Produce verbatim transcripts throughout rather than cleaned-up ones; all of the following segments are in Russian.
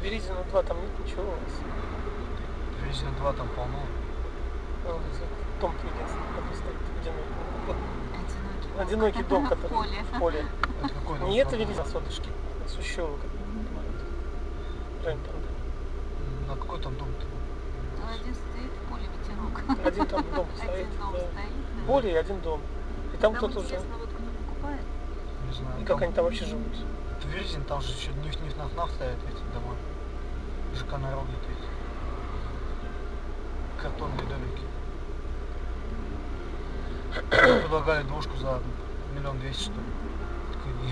Березина два там нет ничего у вас. Березина два там полно. Ну, дом прелестный, который стоит, одинокий. Одинокий, Одинокий дом, в который поле. в поле. Это какой дом? Не это Березина, а Сотышки. Сущева, как Жень там. На какой там дом-то? Один стоит в поле, ветерок. Один там дом стоит. Один дом Да. стоит, да. Поле и один дом. И там, Там кто-то уже. интересно, вот кто покупает. Не знаю. И как они там вообще живут? Это Березин, там же еще нефть нефть нафтов стоят эти дома. ЖК народные эти. Картонные домики. Предлагали двушку за миллион двести, что ли. Такой, не.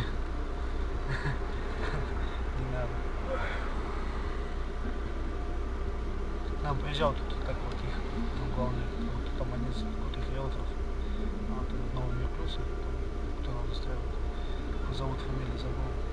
Не надо. Нам приезжал тут, как вот их, ну, главный, вот там один из крутых риэлторов. А, там Новый Мир Плюс, кто нам застраивает. Как зовут, фамилию забыл.